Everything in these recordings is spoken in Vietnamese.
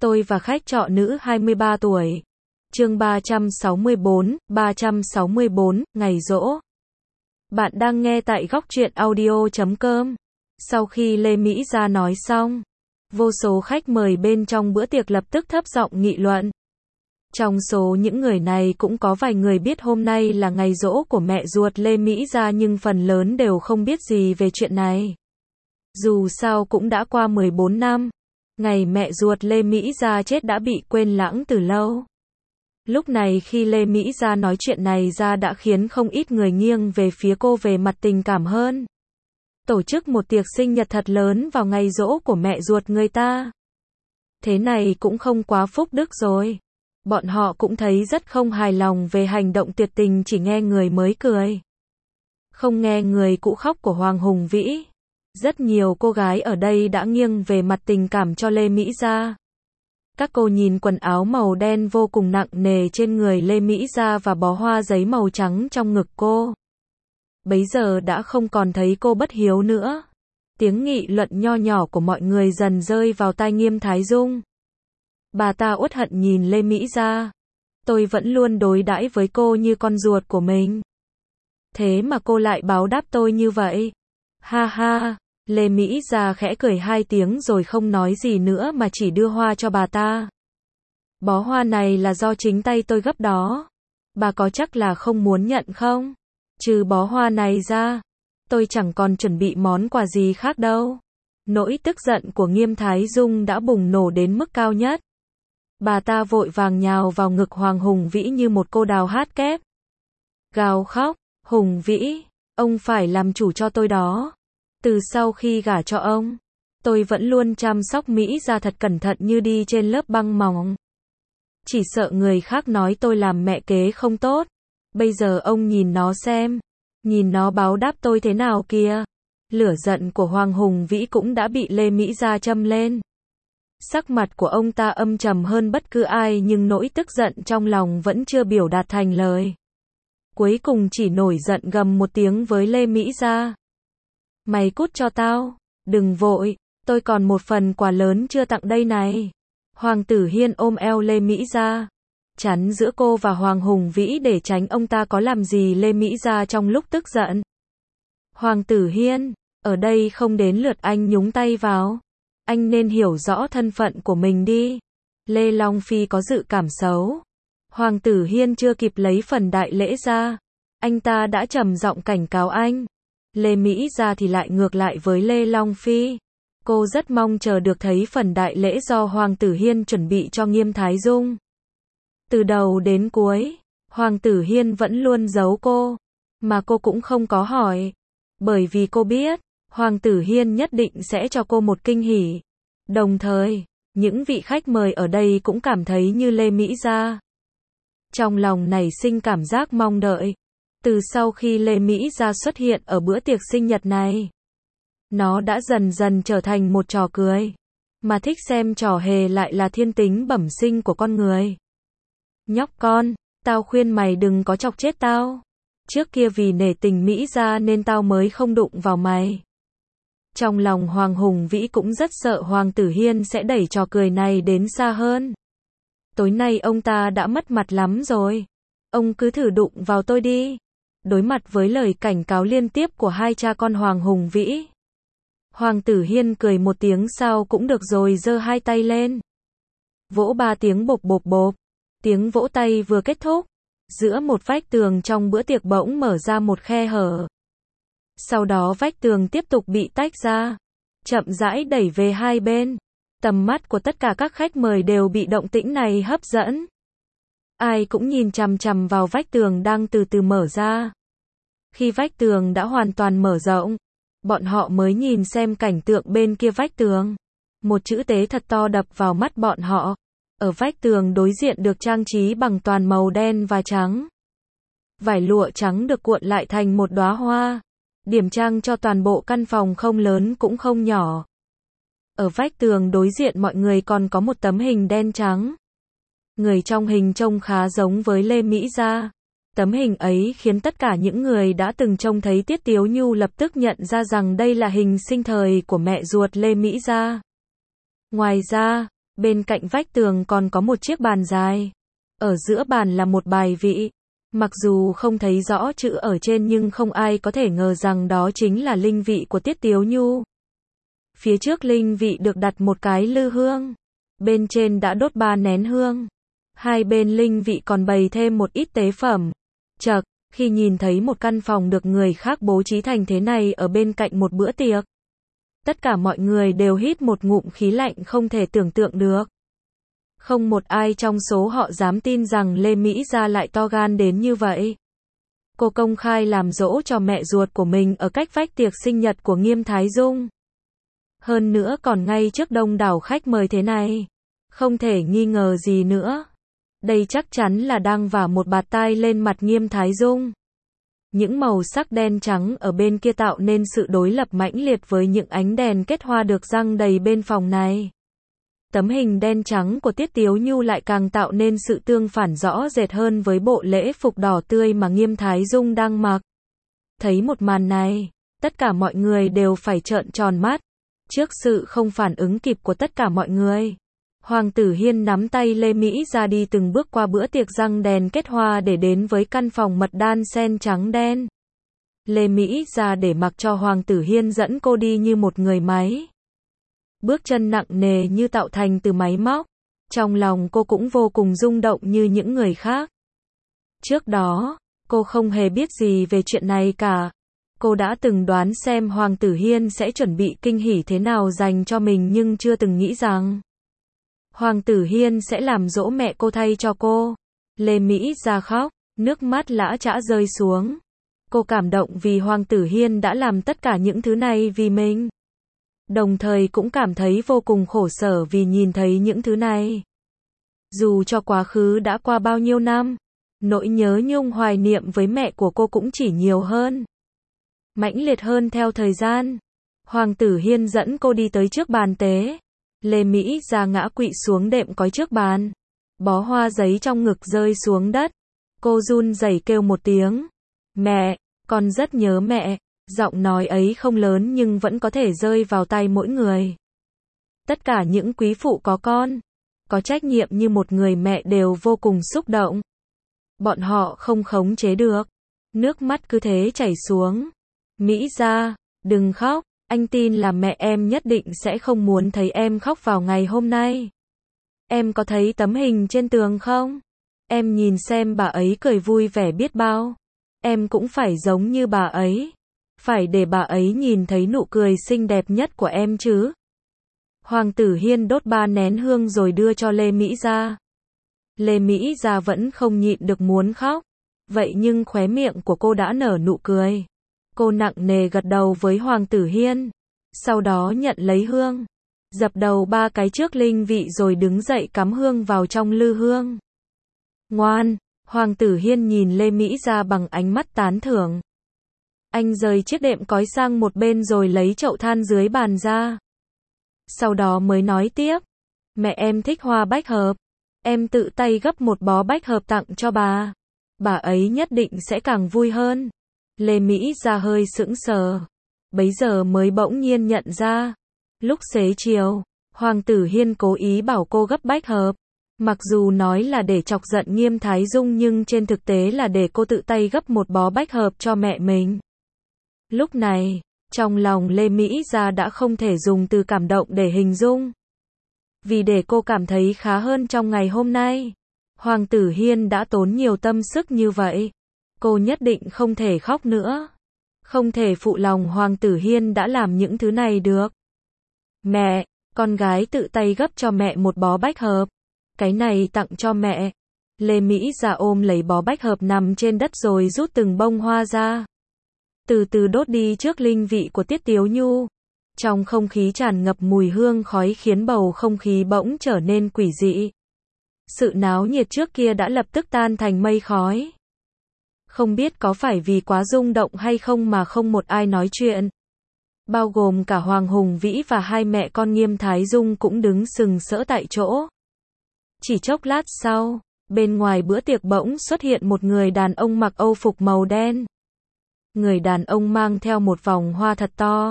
Tôi và khách trọ nữ 23 tuổi. Chương 364, ngày giỗ. Bạn đang nghe tại góc truyện audio.com. Sau khi Lê Mỹ Gia nói xong, vô số khách mời bên trong bữa tiệc lập tức thấp giọng nghị luận. Trong số những người này cũng có vài người biết hôm nay là ngày giỗ của mẹ ruột Lê Mỹ Gia, nhưng phần lớn đều không biết gì về chuyện này. Dù sao cũng đã qua 14 năm, ngày mẹ ruột Lê Mỹ Gia chết đã bị quên lãng từ lâu. Lúc này khi Lê Mỹ Gia nói chuyện này ra đã khiến không ít người nghiêng về phía cô về mặt tình cảm hơn. Tổ chức một tiệc sinh nhật thật lớn vào ngày giỗ của mẹ ruột người ta. Thế này cũng không quá phúc đức rồi. Bọn họ cũng thấy rất không hài lòng về hành động tuyệt tình chỉ nghe người mới cười, không nghe người cũ khóc của Hoàng Hùng Vĩ. Rất nhiều cô gái ở đây đã nghiêng về mặt tình cảm cho Lê Mỹ Gia. Các cô nhìn quần áo màu đen vô cùng nặng nề trên người Lê Mỹ Gia và bó hoa giấy màu trắng trong ngực cô. Bấy giờ đã không còn thấy cô bất hiếu nữa. Tiếng nghị luận nho nhỏ của mọi người dần rơi vào tai Nghiêm Thái Dung. Bà ta uất hận nhìn Lê Mỹ Gia. Tôi vẫn luôn đối đãi với cô như con ruột của mình. Thế mà cô lại báo đáp tôi như vậy. Ha ha, Lê Mỹ Gia khẽ cười hai tiếng rồi không nói gì nữa mà chỉ đưa hoa cho bà ta. Bó hoa này là do chính tay tôi gấp đó. Bà có chắc là không muốn nhận không? Trừ bó hoa này ra, tôi chẳng còn chuẩn bị món quà gì khác đâu. Nỗi tức giận của Nghiêm Thái Dung đã bùng nổ đến mức cao nhất. Bà ta vội vàng nhào vào ngực Hoàng Hùng Vĩ như một cô đào hát kép. Gào khóc, Hùng Vĩ, ông phải làm chủ cho tôi đó. Từ sau khi gả cho ông, tôi vẫn luôn chăm sóc Mỹ Gia thật cẩn thận như đi trên lớp băng mỏng. Chỉ sợ người khác nói tôi làm mẹ kế không tốt. Bây giờ ông nhìn nó xem, nhìn nó báo đáp tôi thế nào kìa. Lửa giận của Hoàng Hùng Vĩ cũng đã bị Lê Mỹ Gia châm lên. Sắc mặt của ông ta âm trầm hơn bất cứ ai, nhưng nỗi tức giận trong lòng vẫn chưa biểu đạt thành lời. Cuối cùng chỉ nổi giận gầm một tiếng với Lê Mỹ Gia. Mày cút cho tao, đừng vội, tôi còn một phần quà lớn chưa tặng đây này. Hoàng Tử Hiên ôm eo Lê Mỹ Gia, chắn giữa cô và Hoàng Hùng Vĩ để tránh ông ta có làm gì Lê Mỹ Gia trong lúc tức giận. Hoàng Tử Hiên, ở đây không đến lượt anh nhúng tay vào. Anh nên hiểu rõ thân phận của mình đi. Lê Long Phi có dự cảm xấu. Hoàng Tử Hiên chưa kịp lấy phần đại lễ ra, anh ta đã trầm giọng cảnh cáo anh. Lê Mỹ Gia thì lại ngược lại với Lê Long Phi. Cô rất mong chờ được thấy phần đại lễ do Hoàng Tử Hiên chuẩn bị cho Nghiêm Thái Dung. Từ đầu đến cuối, Hoàng Tử Hiên vẫn luôn giấu cô, mà cô cũng không có hỏi. Bởi vì cô biết, Hoàng Tử Hiên nhất định sẽ cho cô một kinh hỉ. Đồng thời, những vị khách mời ở đây cũng cảm thấy như Lê Mỹ Gia. Trong lòng nảy sinh cảm giác mong đợi. Từ sau khi Lê Mỹ Gia xuất hiện ở bữa tiệc sinh nhật này, nó đã dần dần trở thành một trò cười. Mà thích xem trò hề lại là thiên tính bẩm sinh của con người. Nhóc con, tao khuyên mày đừng có chọc chết tao. Trước kia vì nể tình Mỹ Gia nên tao mới không đụng vào mày. Trong lòng Hoàng Hùng Vĩ cũng rất sợ Hoàng Tử Hiên sẽ đẩy trò cười này đến xa hơn. Tối nay ông ta đã mất mặt lắm rồi. Ông cứ thử đụng vào tôi đi. Đối mặt với lời cảnh cáo liên tiếp của hai cha con Hoàng Hùng Vĩ, Hoàng Tử Hiên cười một tiếng sao cũng được rồi giơ hai tay lên. Vỗ ba tiếng bộp bộp bộp. Tiếng vỗ tay vừa kết thúc, giữa một vách tường trong bữa tiệc bỗng mở ra một khe hở. Sau đó vách tường tiếp tục bị tách ra, chậm rãi đẩy về hai bên. Tầm mắt của tất cả các khách mời đều bị động tĩnh này hấp dẫn. Ai cũng nhìn chằm chằm vào vách tường đang từ từ mở ra. Khi vách tường đã hoàn toàn mở rộng, bọn họ mới nhìn xem cảnh tượng bên kia vách tường. Một chữ tế thật to đập vào mắt bọn họ. Ở vách tường đối diện được trang trí bằng toàn màu đen và trắng. Vải lụa trắng được cuộn lại thành một đóa hoa. Điểm trang cho toàn bộ căn phòng không lớn cũng không nhỏ. Ở vách tường đối diện mọi người còn có một tấm hình đen trắng. Người trong hình trông khá giống với Lê Mỹ Gia. Tấm hình ấy khiến tất cả những người đã từng trông thấy Tiết Tiếu Nhu lập tức nhận ra rằng đây là hình sinh thời của mẹ ruột Lê Mỹ Gia. Ngoài ra, Bên cạnh vách tường còn có một chiếc bàn dài. Ở giữa bàn là một bài vị. Mặc dù không thấy rõ chữ ở trên nhưng không ai có thể ngờ rằng đó chính là linh vị của Tiết Tiếu Nhu. Phía trước linh vị được đặt một cái lư hương. Bên trên đã đốt 3 nén hương. Hai bên linh vị còn bày thêm một ít tế phẩm. Chậc, khi nhìn thấy một căn phòng được người khác bố trí thành thế này ở bên cạnh một bữa tiệc, tất cả mọi người đều hít một ngụm khí lạnh không thể tưởng tượng được. Không một ai trong số họ dám tin rằng Lê Mỹ Gia lại to gan đến như vậy. Cô công khai làm dỗ cho mẹ ruột của mình ở cách vách tiệc sinh nhật của Nghiêm Thái Dung. Hơn nữa còn ngay trước đông đảo khách mời thế này. Không thể nghi ngờ gì nữa. Đây chắc chắn là đang vả một bạt tai lên mặt Nghiêm Thái Dung. Những màu sắc đen trắng ở bên kia tạo nên sự đối lập mãnh liệt với những ánh đèn kết hoa được răng đầy bên phòng này. Tấm hình đen trắng của Tiết Tiếu Nhu lại càng tạo nên sự tương phản rõ rệt hơn với bộ lễ phục đỏ tươi mà Nghiêm Thái Dung đang mặc. Thấy một màn này, tất cả mọi người đều phải trợn tròn mắt. Trước sự không phản ứng kịp của tất cả mọi người, Hoàng tử Hiên nắm tay Lê Mỹ Gia đi từng bước qua bữa tiệc răng đèn kết hoa để đến với căn phòng mật đan sen trắng đen. Lê Mỹ Gia để mặc cho Hoàng tử Hiên dẫn cô đi như một người máy. Bước chân nặng nề như tạo thành từ máy móc. Trong lòng cô cũng vô cùng rung động như những người khác. Trước đó, cô không hề biết gì về chuyện này cả. Cô đã từng đoán xem Hoàng tử Hiên sẽ chuẩn bị kinh hỉ thế nào dành cho mình nhưng chưa từng nghĩ rằng Hoàng tử Hiên sẽ làm dỗ mẹ cô thay cho cô. Lê Mỹ Gia khóc, nước mắt lã chã rơi xuống. Cô cảm động vì Hoàng tử Hiên đã làm tất cả những thứ này vì mình. Đồng thời cũng cảm thấy vô cùng khổ sở vì nhìn thấy những thứ này. Dù cho quá khứ đã qua bao nhiêu năm, nỗi nhớ nhung hoài niệm với mẹ của cô cũng chỉ nhiều hơn, mãnh liệt hơn theo thời gian. Hoàng tử Hiên dẫn cô đi tới trước bàn tế. Lê Mỹ Gia ngã quỵ xuống đệm cói trước bàn. Bó hoa giấy trong ngực rơi xuống đất. Cô run rẩy kêu một tiếng. Mẹ, con rất nhớ mẹ. Giọng nói ấy không lớn nhưng vẫn có thể rơi vào tai mỗi người. Tất cả những quý phụ có con, có trách nhiệm như một người mẹ đều vô cùng xúc động. Bọn họ không khống chế được. Nước mắt cứ thế chảy xuống. Mỹ Gia, đừng khóc. Anh tin là mẹ em nhất định sẽ không muốn thấy em khóc vào ngày hôm nay. Em có thấy tấm hình trên tường không? Em nhìn xem bà ấy cười vui vẻ biết bao. Em cũng phải giống như bà ấy. Phải để bà ấy nhìn thấy nụ cười xinh đẹp nhất của em chứ. Hoàng tử Hiên đốt 3 nén hương rồi đưa cho Lê Mỹ Gia. Lê Mỹ Gia vẫn không nhịn được muốn khóc. Vậy nhưng khóe miệng của cô đã nở nụ cười. Cô nặng nề gật đầu với Hoàng tử Hiên. Sau đó nhận lấy hương. Dập đầu 3 cái trước linh vị rồi đứng dậy cắm hương vào trong lư hương. Ngoan, Hoàng tử Hiên nhìn Lê Mỹ Gia bằng ánh mắt tán thưởng. Anh rời chiếc đệm cói sang một bên rồi lấy chậu than dưới bàn ra. Sau đó mới nói tiếp. Mẹ em thích hoa bách hợp. Em tự tay gấp một bó bách hợp tặng cho bà. Bà ấy nhất định sẽ càng vui hơn. Lê Mỹ Gia hơi sững sờ. Bấy giờ mới bỗng nhiên nhận ra. Lúc xế chiều, Hoàng tử Hiên cố ý bảo cô gấp bách hợp. Mặc dù nói là để chọc giận Nghiêm Thái Dung nhưng trên thực tế là để cô tự tay gấp một bó bách hợp cho mẹ mình. Lúc này, trong lòng Lê Mỹ Gia đã không thể dùng từ cảm động để hình dung. Vì để cô cảm thấy khá hơn trong ngày hôm nay, Hoàng tử Hiên đã tốn nhiều tâm sức như vậy. Cô nhất định không thể khóc nữa. Không thể phụ lòng Hoàng tử Hiên đã làm những thứ này được. Mẹ, con gái tự tay gấp cho mẹ một bó bách hợp. Cái này tặng cho mẹ. Lê Mỹ Gia ôm lấy bó bách hợp nằm trên đất rồi rút từng bông hoa ra. Từ từ đốt đi trước linh vị của Tiết Tiếu Nhu. Trong không khí tràn ngập mùi hương khói khiến bầu không khí bỗng trở nên quỷ dị. Sự náo nhiệt trước kia đã lập tức tan thành mây khói. Không biết có phải vì quá rung động hay không mà không một ai nói chuyện. Bao gồm cả Hoàng Hùng Vĩ và hai mẹ con Nghiêm Thái Dung cũng đứng sừng sỡ tại chỗ. Chỉ chốc lát sau, bên ngoài bữa tiệc bỗng xuất hiện một người đàn ông mặc âu phục màu đen. Người đàn ông mang theo một vòng hoa thật to.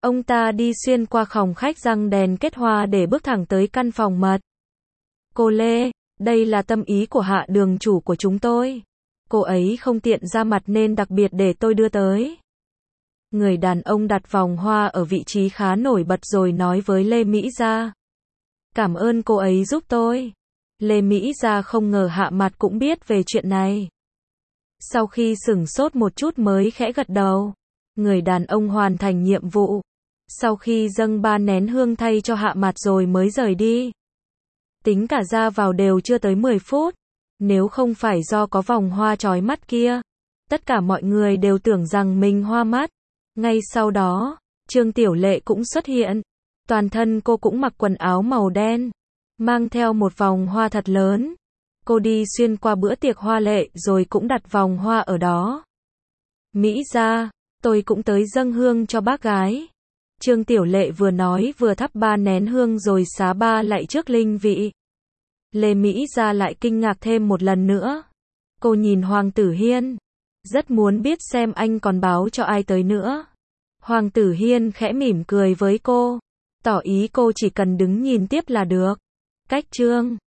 Ông ta đi xuyên qua phòng khách răng đèn kết hoa để bước thẳng tới căn phòng mật. Cô Lê, đây là tâm ý của Hạ đường chủ của chúng tôi. Cô ấy không tiện ra mặt nên đặc biệt để tôi đưa tới. Người đàn ông đặt vòng hoa ở vị trí khá nổi bật rồi nói với Lê Mỹ Gia. Cảm ơn cô ấy giúp tôi. Lê Mỹ Gia không ngờ Hạ Mặt cũng biết về chuyện này. Sau khi sửng sốt một chút mới khẽ gật đầu. Người đàn ông hoàn thành nhiệm vụ. Sau khi dâng 3 nén hương thay cho Hạ Mặt rồi mới rời đi. Tính cả ra vào đều chưa tới 10 phút. Nếu không phải do có vòng hoa chói mắt kia, tất cả mọi người đều tưởng rằng mình hoa mắt. Ngay sau đó, Trương Tiểu Lệ cũng xuất hiện. Toàn thân cô cũng mặc quần áo màu đen, mang theo một vòng hoa thật lớn. Cô đi xuyên qua bữa tiệc hoa lệ rồi cũng đặt vòng hoa ở đó. Mỹ Gia, tôi cũng tới dâng hương cho bác gái. Trương Tiểu Lệ vừa nói vừa thắp 3 nén hương rồi xá 3 lạy trước linh vị. Lê Mỹ Gia lại kinh ngạc thêm một lần nữa. Cô nhìn Hoàng Tử Hiên, rất muốn biết xem anh còn báo cho ai tới nữa. Hoàng Tử Hiên khẽ mỉm cười với cô, tỏ ý cô chỉ cần đứng nhìn tiếp là được. Cách Trương